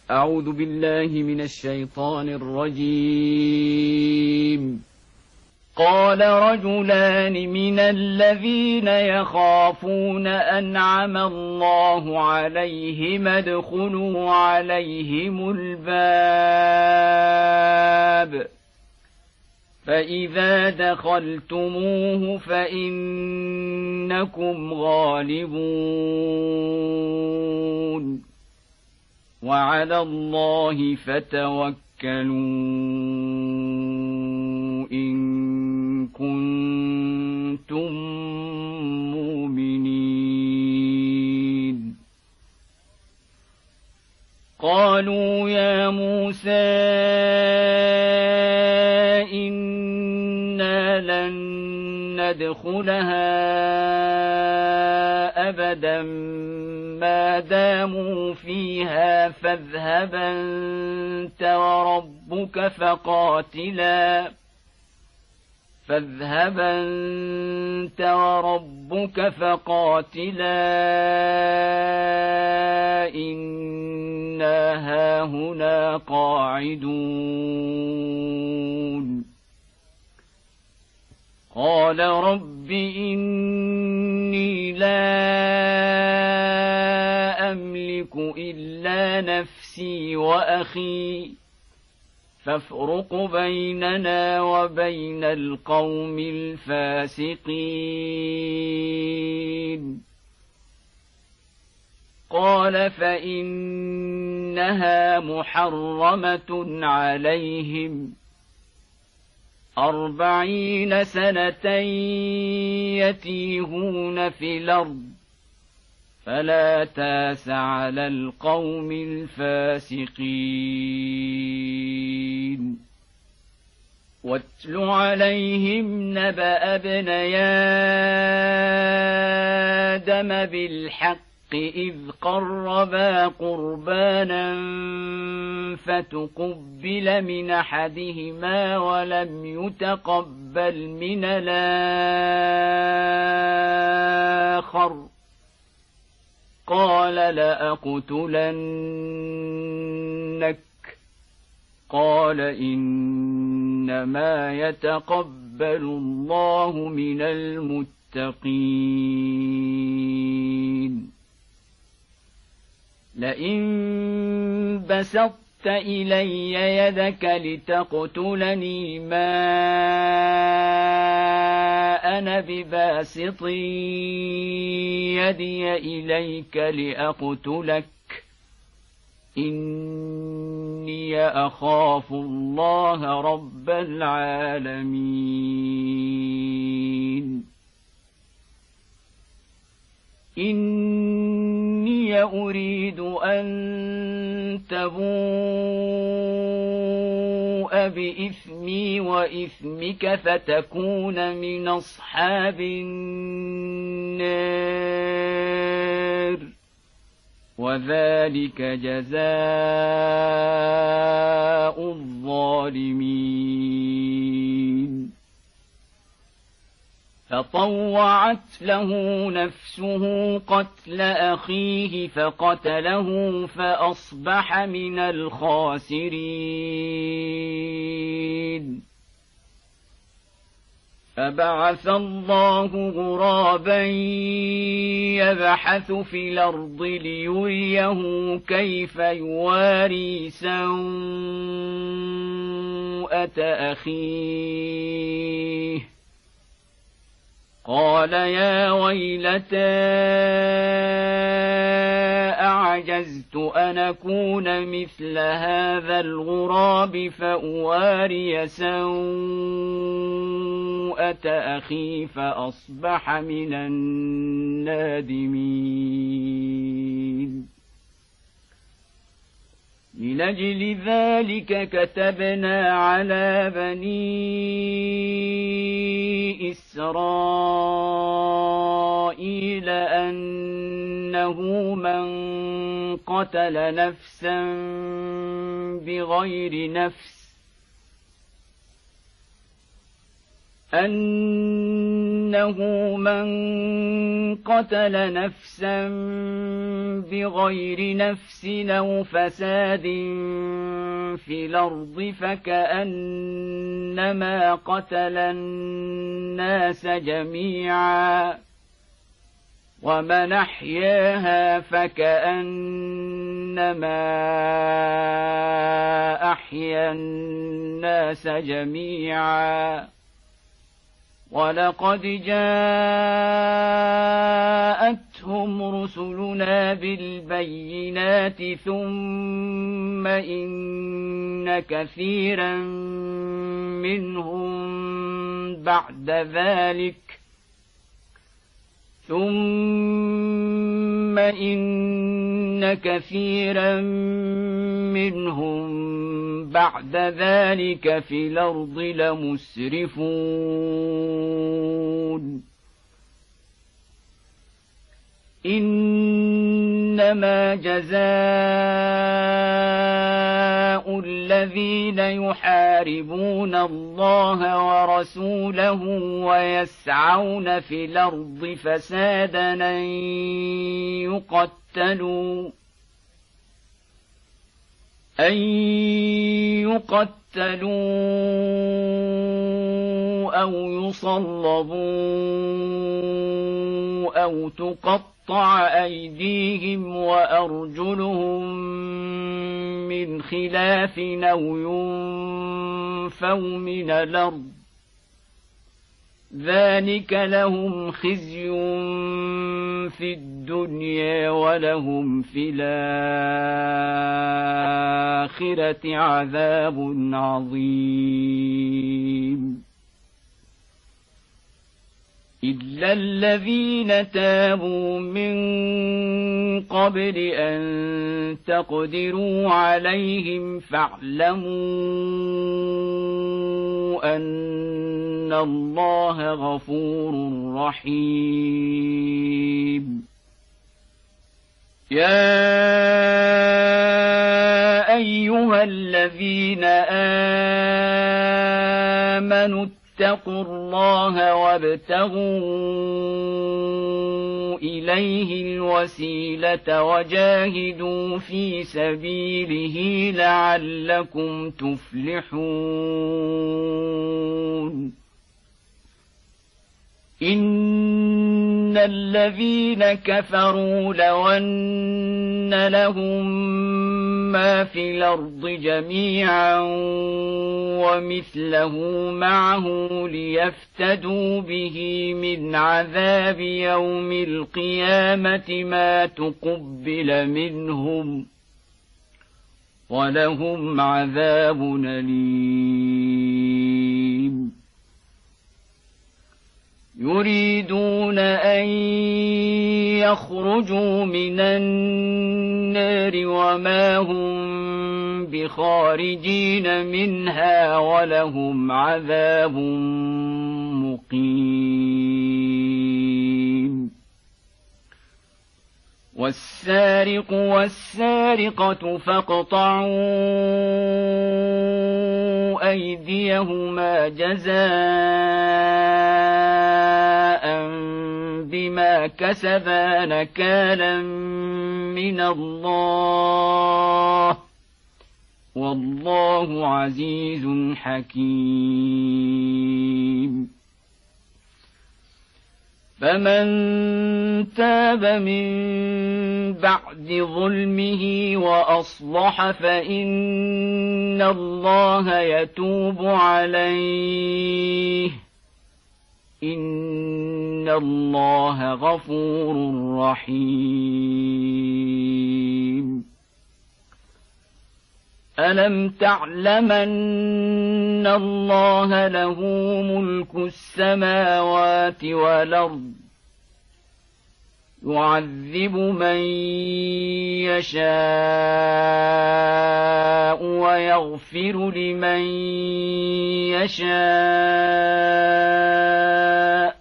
أعوذ بالله من الشيطان الرجيم. قال رجلان من الذين يخافون أنعم الله عليهم ادخلوا عليهم الباب فإذا دخلتموه فإنكم غالبون وعلى الله فتوكلوا إن كنتم مؤمنين. قالوا يا موسى إنا لن ندخلها أبدا ما داموا فيها فاذهب أنت وربك فقاتلا إنا هاهنا قاعدون. قال رب إني لا أملك إلا نفسي وأخي فافرق بيننا وبين القوم الفاسقين. قال فإنها محرمة عليهم 40 سنة يتيهون في الأرض فلا تاس على القوم الفاسقين. واتل عليهم نبأ ابني آدم بالحق إذ قربا قربانا فتقبل من أحدهما ولم يتقبل من الآخر قال لأقتلنك. قال إنما يتقبل الله من المتقين. لئن بسطت إلي يدك لتقتلني ما أنا بباسط يدي إليك لأقتلك إني أخاف الله رب العالمين. إني أريد أن تبوء بإثمي وإثمك فتكون من أصحاب النار وذلك جزاء الظالمين. فطوعت له نفسه قتل أخيه فقتله فأصبح من الخاسرين. فبعث الله غرابا يبحث في الأرض ليريه كيف يواري سوءة أخيه. قال يا ويلتى أعجزت أن أكون مثل هذا الغراب فأواري سوءة أخي فأصبح من النادمين. من أجل ذلك كتبنا على بني إسرائيل أنه من قتل نفسا بغير نفس أنه من قتل نفسا بغير نفس أو فساد في الأرض فكأنما قتل الناس جميعا ومن أحياها فكأنما أحيا الناس جميعا ولقد جاءتهم رسلنا بالبينات ثم إن كثيرا منهم بعد ذلك في الأرض لمسرفون إنما جزاء الذين يحاربون الله ورسوله ويسعون في الأرض فسادا أن يقتلوا أو يصلبوا أو تقطع أيديهم وأرجلهم من خلاف أو ينفوا من الأرض ذلك لهم خزي في الدنيا ولهم في الآخرة عذاب عظيم إلا الذين تابوا من قبل أن تقدروا عليهم فاعلموا أن الله غفور رحيم يا أيها الذين آمنوا اتقوا الله وابتغوا إليه الوسيلة وجاهدوا في سبيله لعلكم تفلحون إن الذين كفروا لو أن لهم ما في الأرض جميعا ومثله معه ليفتدوا به من عذاب يوم القيامة ما تقبل منهم ولهم عذاب أليم يريدون أن يخرجوا من النار وما هم بخارجين منها ولهم عذاب مقيم والسارق والسارقة فاقطعوا أيديهما جزاء بما كسبا نكالا من الله والله عزيز حكيم فمن تاب من بعد ظلمه وأصلح فإن الله يتوب عليه إن الله غفور رحيم ألم تعلم أن الله له ملك السماوات والأرض يعذب من يشاء ويغفر لمن يشاء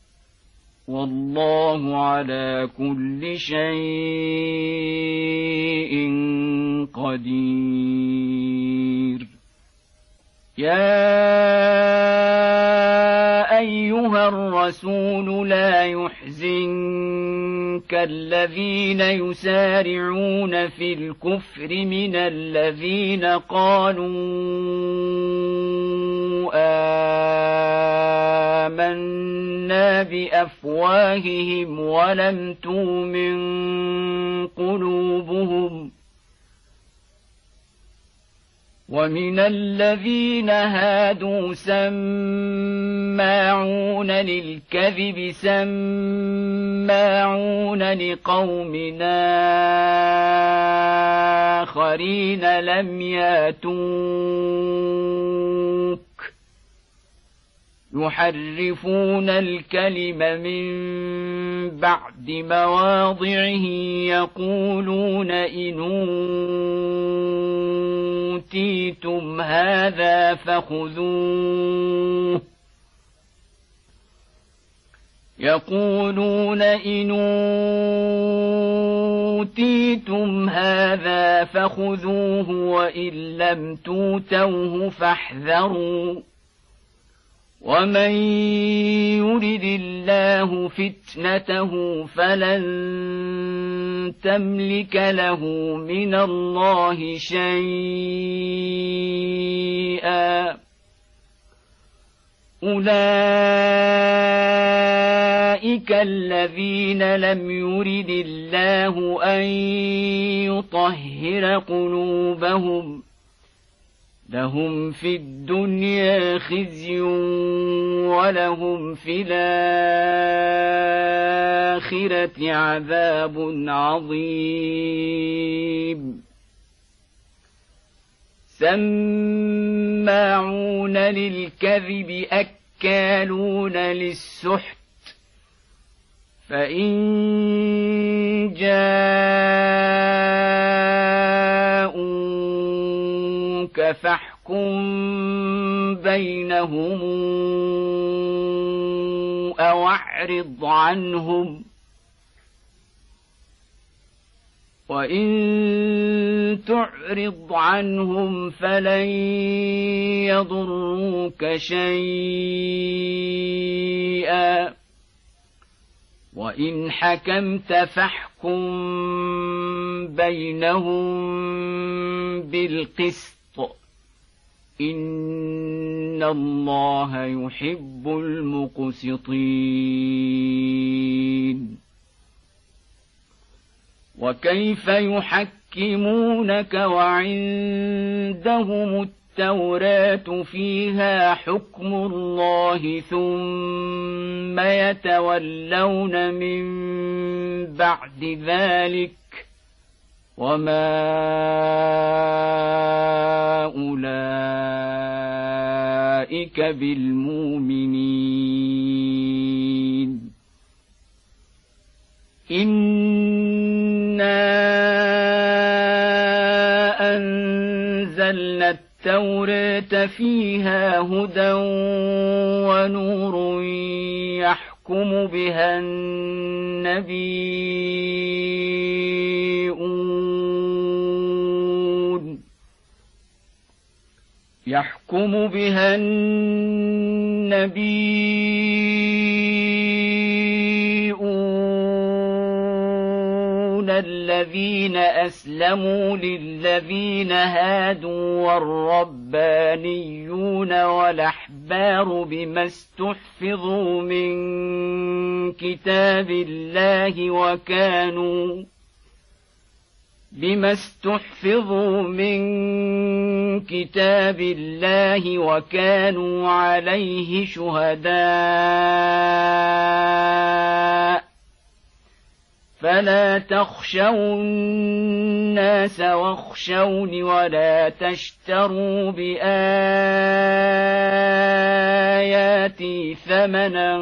والله على كل شيء قدير يا الذين يسارعون في الكفر من الذين قالوا آمنا بأفواههم ولم تؤمن قلوبهم ومن الذين هادوا سماعون للكذب سماعون لقوم آخرين لم ياتوك يحرفون الكلم من بعد مواضعه يقولون إن أوتيتم هذا فخذوه يقولون إن أوتيتم هذا فخذوه وإن لم توتوه فاحذروا ومن يرد الله فتنته فلن تملك له من الله شيئا أولئك الذين لم يرد الله أن يطهر قلوبهم لهم في الدنيا خزي ولهم في الآخرة عذاب عظيم سماعون للكذب أكالون للسحت فإن جاءوك فاحكم بينهم أو أعرض عنهم وإن تعرض عنهم فلن يضروك شيئا وإن حكمت فاحكم بينهم بالقسط إن الله يحب المقسطين وكيف يحكمونك وعندهم التوراة فيها حكم الله ثم يتولون من بعد ذلك وما أولئك بالمؤمنين إنا أنزلنا التوراة فيها هدى ونور يحكم بها النبيون الذين أسلموا للذين هادوا والربانيون والأحبار بما استحفظوا من كتاب الله وكانوا عليه شهداء فلا تخشوا الناس واخشوني ولا تشتروا بآياتي ثمنا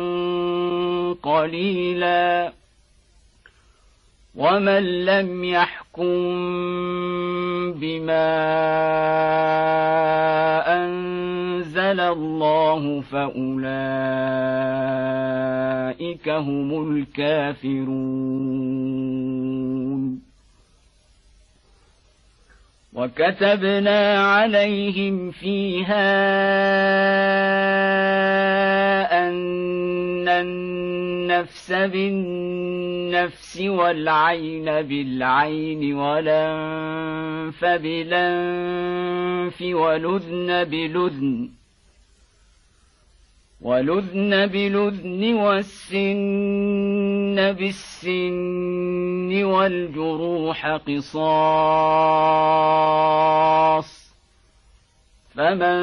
قليلا ومن لم يحكم بما أنزل الله فأولئك هم الكافرون وكتبنا عليهم فيها أن النفس بالنفس والعين بالعين والأنف بالأنف والأذن بالأذن والسن بالسن والجروح قصاص فمن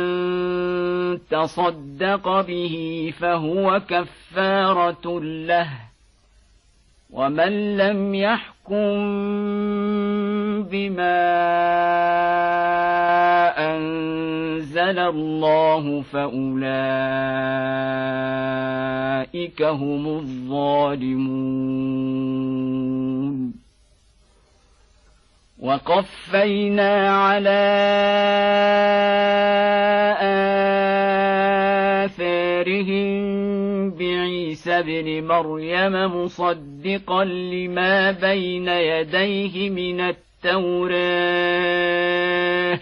تصدق به فهو كفارة له ومن لم يحكم بما أنزل الله فأولئك هم الظالمون. وقفينا على آثارهم بعيسى ابن مريم مصدقا لما بين يديه من التوراة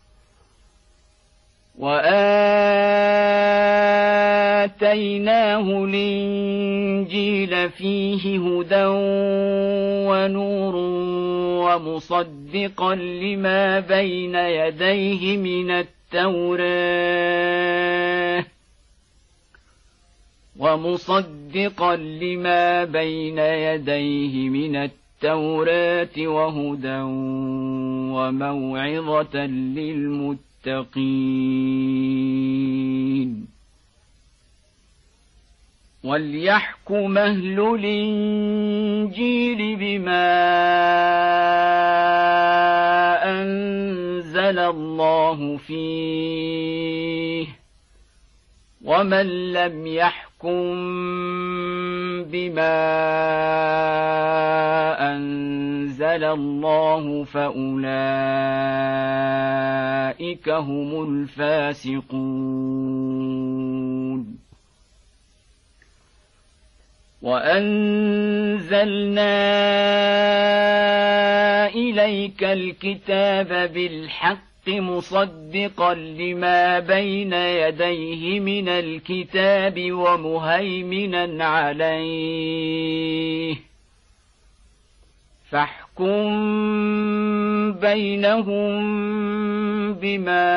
وآتيناه الإنجيل فيه هدى ونور ومصدقا لما بين يديه من التوراة وهدى وموعظة للمتقين. وليحكم أهل الإنجيل بما أنزل الله فيه ومن لم يحكم بما أنزل الله فأولئك هم الفاسقون. وأنزلنا إليك الكتاب بالحق مصدقا لما بين يديه من الكتاب ومهيمنا عليه فاحكم بينهم بما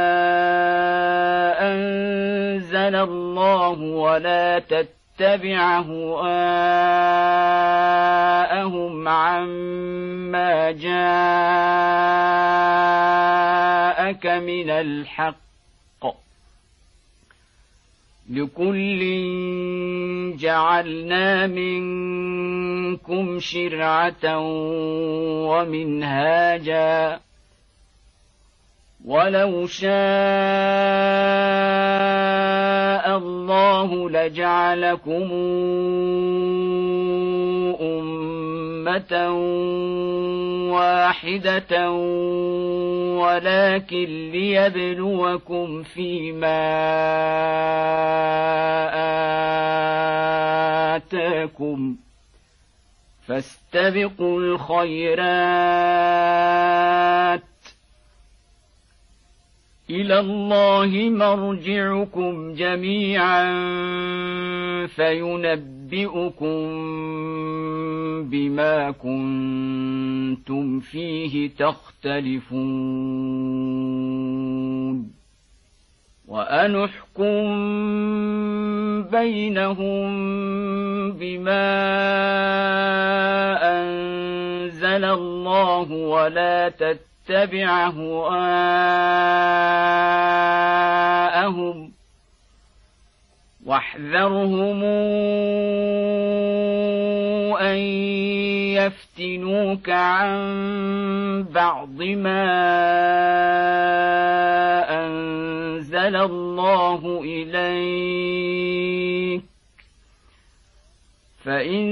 أنزل الله ولا تتبع هواءهم عما جاءك من الحق لكل جعلنا منكم شرعة ومنهاجا ولو شاء الله لجعلكم أمة واحدة ولكن ليبلوكم فيما آتاكم فاستبقوا الخيرات إلى الله مرجعكم جميعا فينبئكم بما كنتم فيه تختلفون وأن احكم بينهم بما أنزل الله ولا تتبع هواءهم واحذرهم أن يفتنوك عن بعض ما أنزل الله إليك فإن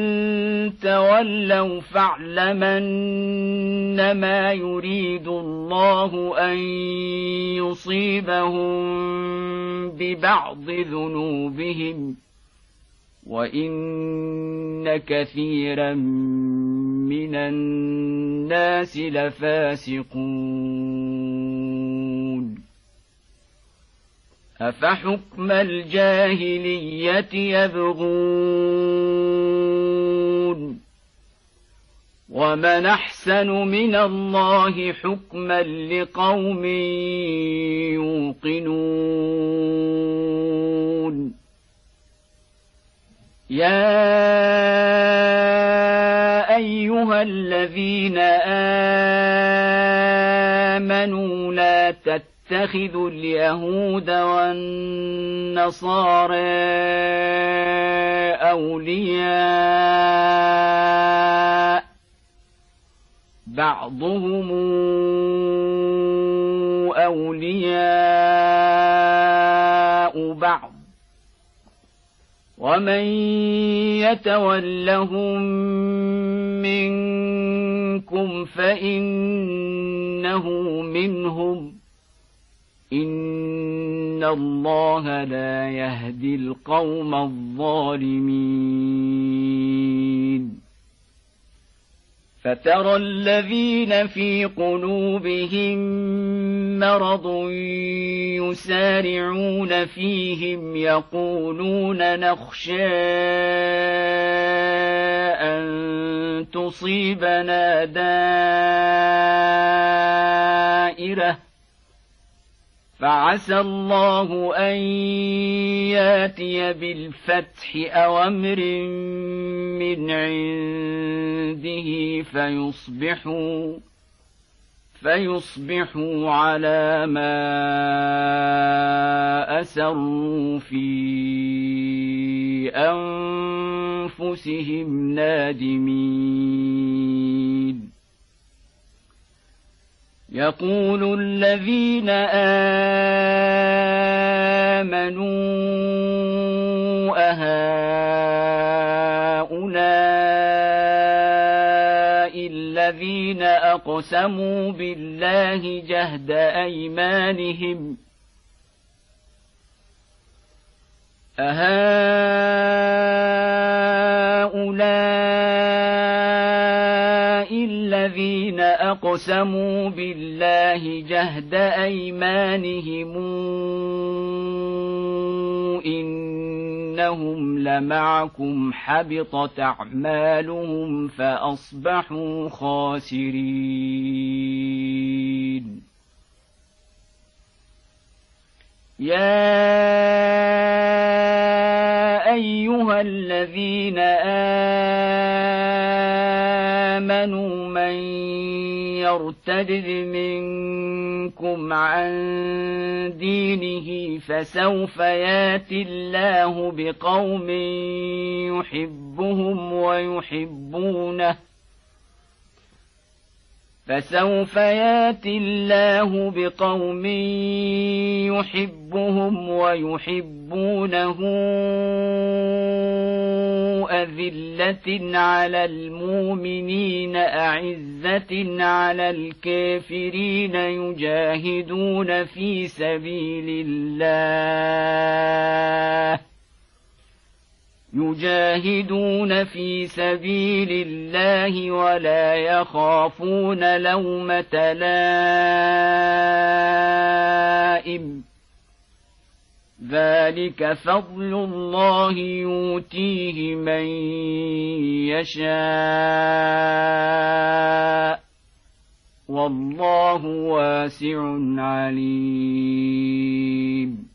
تولوا فاعلم أنما يريد الله أن يصيبهم ببعض ذنوبهم وإن كثيرا من الناس لفاسقون أفحكم الجاهلية يبغون ومن أحسن من الله حكما لقوم يوقنون يا أيها الذين آمنوا لا تتخذوا اليهود والنصارى أولياء بعضهم أولياء بعض ومن يتولهم منكم فإنه منهم إن الله لا يهدي القوم الظالمين فترى الذين في قلوبهم مرض يسارعون فيهم يقولون نخشى أن تصيبنا دائرة فعسى الله أن ياتي بالفتح أو أمر من عنده فيصبحوا على ما أسروا في أنفسهم نادمين يقول الذين آمنوا أهؤلاء الذين أقسموا بالله جهد أيمانهم الذين أقسموا بالله جهد أيمانهم إنهم لمعكم حبطت أعمالهم فأصبحوا خاسرين يا أيها الذين آمنوا من يرتد منكم عن دينه فسوف ياتي الله بقوم يحبهم ويحبونه أذلة على المؤمنين أعزة على الكافرين يجاهدون في سبيل الله ولا يخافون لومة لائم ذلك فضل الله يؤتيه من يشاء والله واسع عليم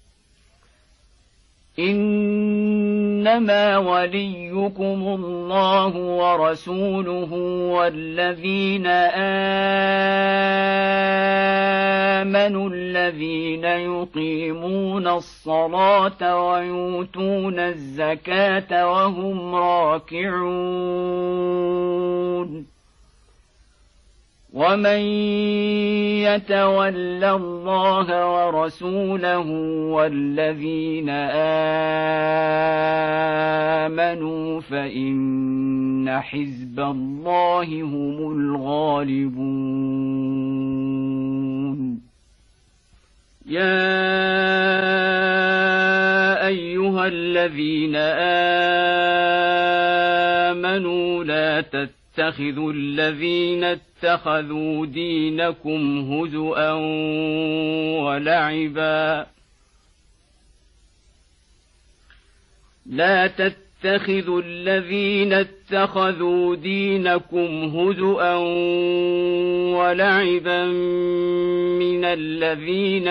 إنما وليكم الله ورسوله والذين آمنوا الذين يقيمون الصلاة ويؤتون الزكاة وهم راكعون ومن يتول الله ورسوله والذين آمنوا فإن حزب الله هم الغالبون يا أيها الذين آمنوا لا تتخذوا الذين اتخذوا دينكم هزؤا ولعبا تتخذوا الذين اتخذوا دينكم هزؤا ولعبا من الذين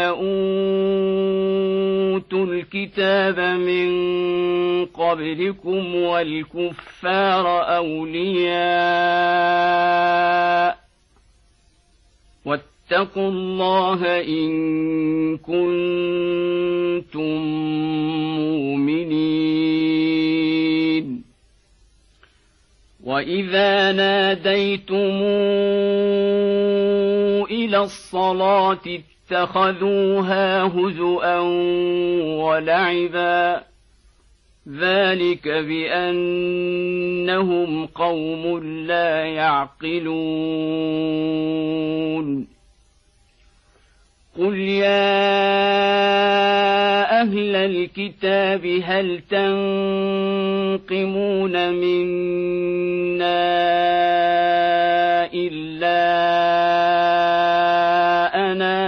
أوتوا الكتاب من قبلكم والكفار أولياء واتقوا الله إن كنتم مؤمنين. وإذا ناديتم إلى الصلاة اتخذوها هزؤا ولعبا ذلك بأنهم قوم لا يعقلون. قل يا أهل الكتاب هل تنقمون منا إلا أنا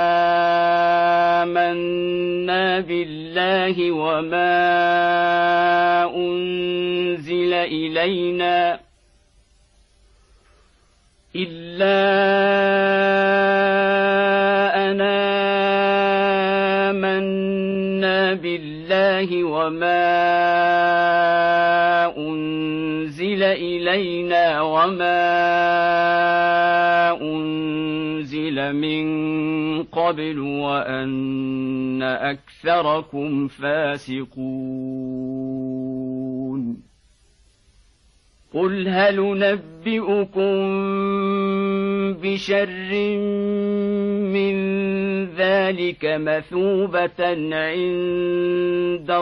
آمنا بالله وما أنزل إلينا وما أنزل من قبل وأن أكثركم فاسقون. قل هل ننبئكم بشر من ذلك مثوبة عند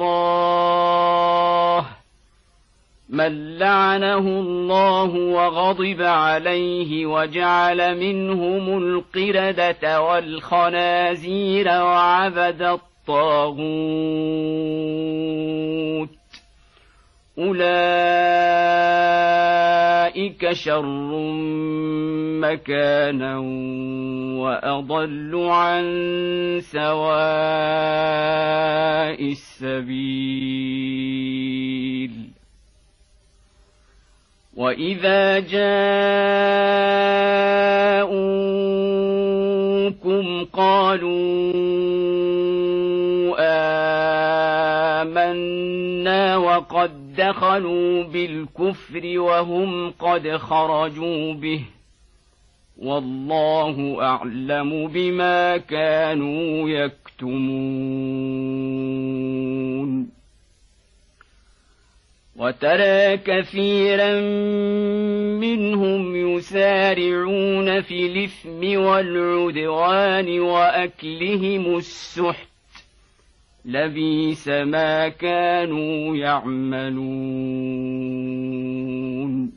الله من لعنه الله وغضب عليه وجعل منهم القردة والخنازير وعبد الطاغوت أولئك شر مكانا وأضل عن سواء السبيل. وإذا جاءوكم قالوا آمنا وقد دخلوا بالكفر وهم قد خرجوا به والله أعلم بما كانوا يكتمون. وترى كثيرا منهم يسارعون في الإثم والعدوان وأكلهم السحت لبئس ما كانوا يعملون.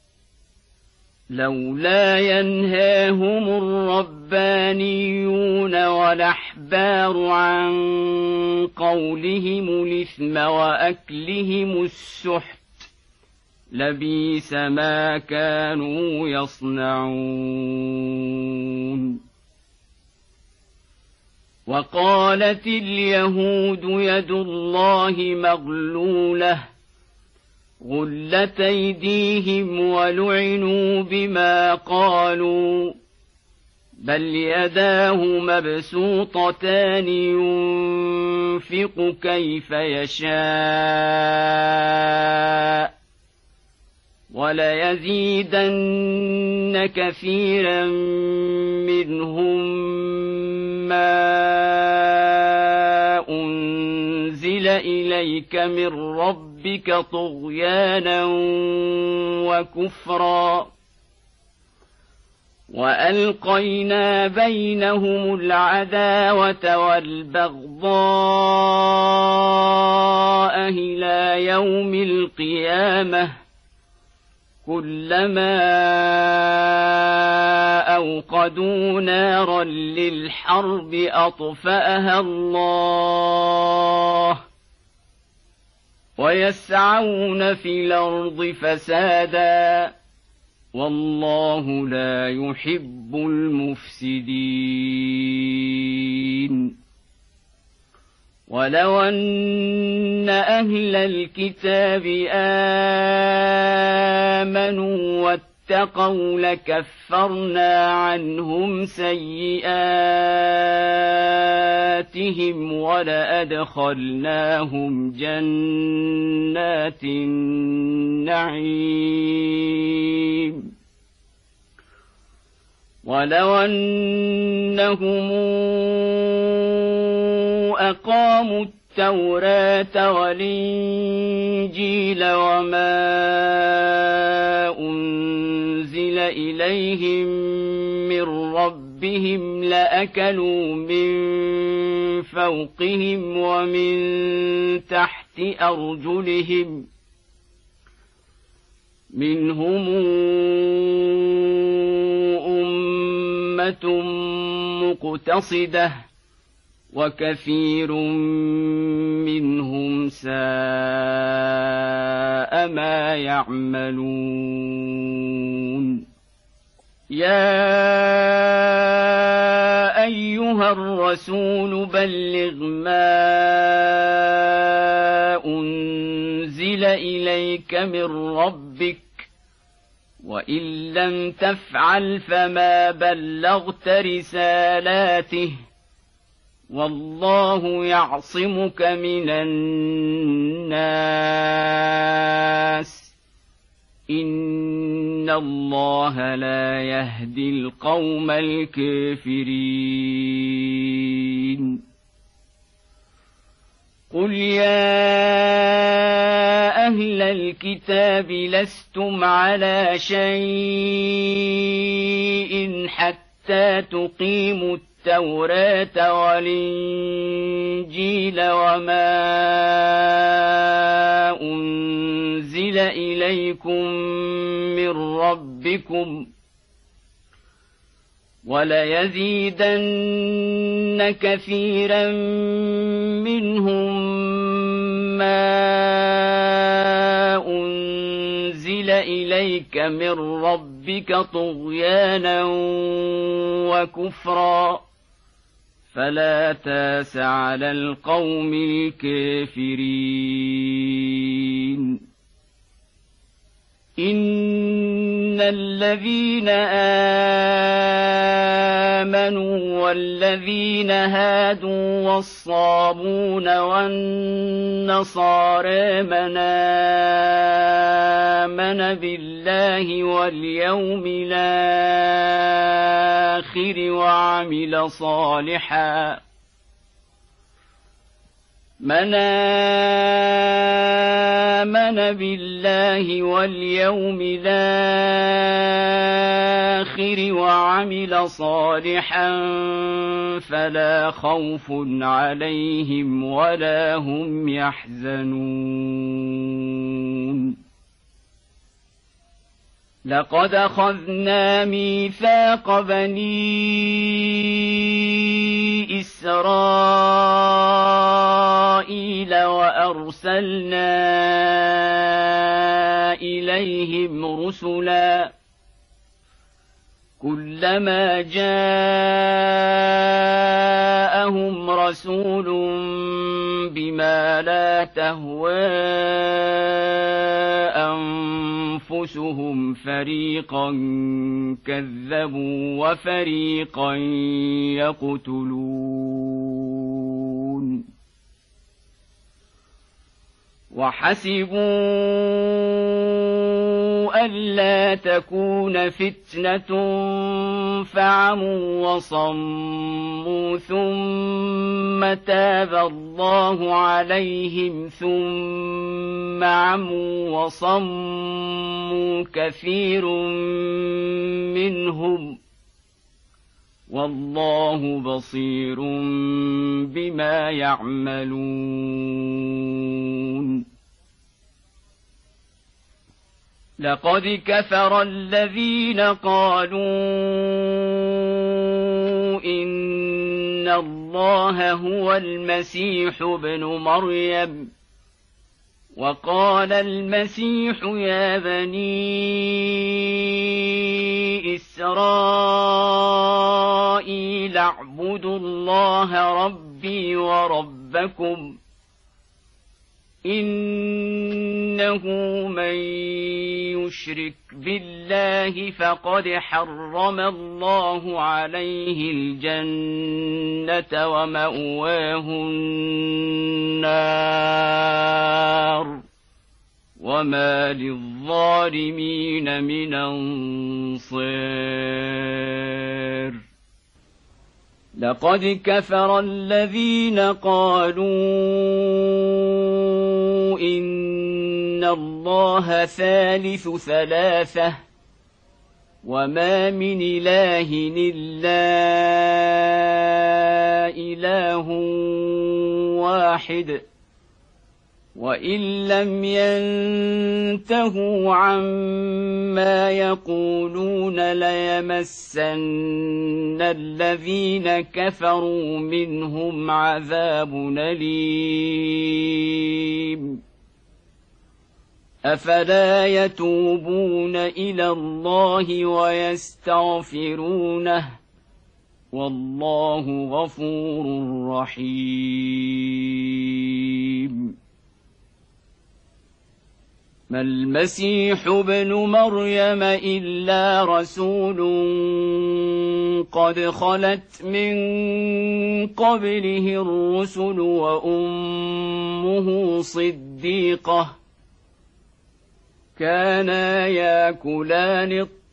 لولا ينهاهم الربانيون والأحبار عن قولهم الإثم وأكلهم السحت لبئس ما كانوا يصنعون. وقالت اليهود يد الله مغلولة غلت أيديهم ولعنوا بما قالوا بل يداه مبسوطتان ينفق كيف يشاء وليزيدن كثيرا منهم ما أنزل إليك من ربك طغيانا وكفرا وألقينا بينهم العداوة والبغضاء إلى يوم القيامة كلما أوقدوا نارا للحرب أطفأها الله ويسعون في الأرض فسادا والله لا يحب المفسدين. ولو أن أهل الكتاب آمنوا واتقوا لكفرنا عنهم سيئاتهم ولأدخلناهم جنات النعيم ولو أنهم أقاموا التوراة والإنجيل وما أنزل إليهم من ربهم لأكلوا من فوقهم ومن تحت أرجلهم منهم أمة مقتصدة وكثير منهم ساء ما يعملون يا أيها الرسول بلغ ما أنزل إليك من ربك وإن لم تفعل فما بلغت رسالاته والله يعصمك من الناس إن الله لا يهدي القوم الكافرين قل يا أهل الكتاب لستم على شيء حتى تقيموا التوراة والإنجيل وما أنزل إليكم من ربكم وليزيدن كثيرا منهم ما أنزل إليك من ربك طغيانا وكفرا فلا تاس على القوم الكافرين إن الذين آمنوا والذين هادوا والصابون والنصارى من آمن بالله واليوم الآخر وعمل صالحا من آمن بالله واليوم الآخر وعمل صالحا فلا خوف عليهم ولا هم يحزنون لقد أخذنا ميثاق بني إسرائيل وأرسلنا إليهم رسلا كلما جاءهم رسول بما لا تهوى أنفسهم فريقا كذبوا وفريقا يقتلون وحسبوا ألا تكون فتنة فعموا وصموا ثم تاب الله عليهم ثم عموا وصموا كثير منهم والله بصير بما يعملون لقد كفر الذين قالوا إن الله هو المسيح ابن مريم وقال المسيح يا بني إسرائيل اعبدوا الله ربي وربكم إنه من يشرك بالله فقد حرم الله عليه الجنة ومأواه النار وما للظالمين من أنصير لقد كفر الذين قالوا إن الله ثالث ثلاثة وما من إله إلا إله واحد وإن لم ينتهوا عما يقولون ليمسن الذين كفروا منهم عذاب أليم أفلا يتوبون إلى الله ويستغفرونه والله غفور رحيم ما المسيح ابن مريم إلا رسول قد خلت من قبله الرسل وأمه صديقة كانا ياكلان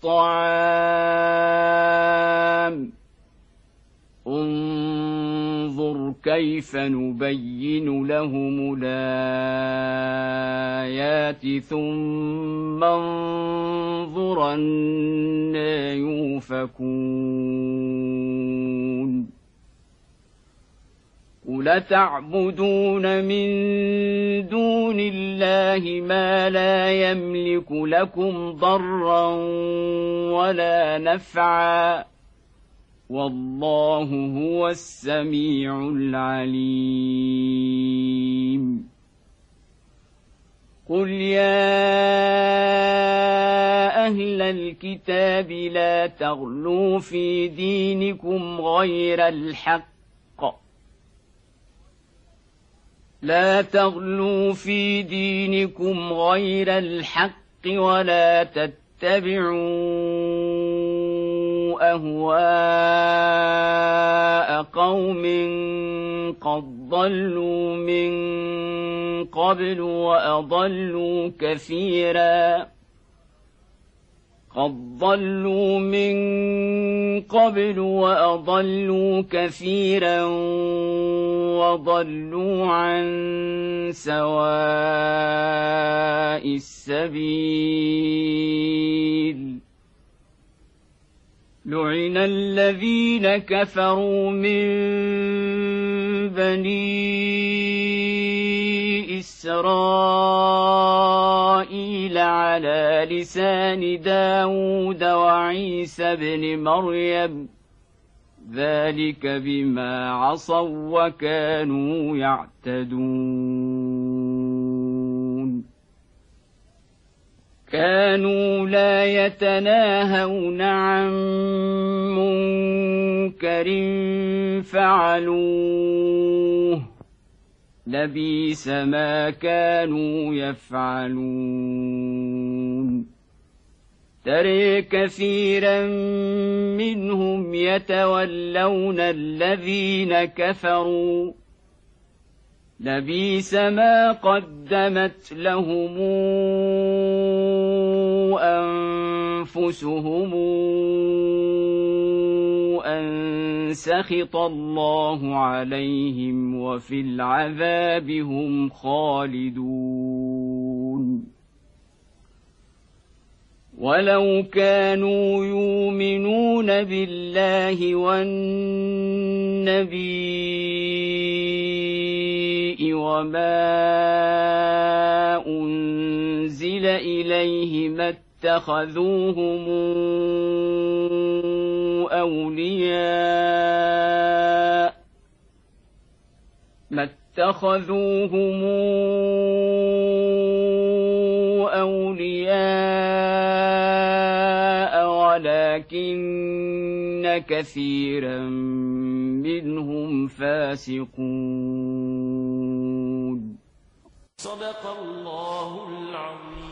الطعام انظر كيف نبين لهم الآيات ثم انظر أنى يؤفكون قل تعبدون من دون الله ما لا يملك لكم ضرا ولا نفعا والله هو السميع العليم قل يا أهل الكتاب لا تغلوا في دينكم غير الحق ولا تتبعوا أهواء قوم قد ضلوا من قبل وأضلوا كثيرا وضلوا عن سواء السبيل لعن الذين كفروا من بني إسرائيل على لسان داود وعيسى بن مريم ذلك بما عصوا وكانوا يعتدون كانوا لا يتناهون عن منكر فعلوه لبئس ما كانوا يفعلون ترى كثيرا منهم يتولون الذين كفروا لبئس ما قدمت لهم أنفسهم أن سخط الله عليهم وفي العذاب هم خالدون ولو كانوا يؤمنون بالله والنبي وما أنزل إليه ما اتخذوهم أولياء ولكن كثيرا منهم فاسقون صدق الله العظيم.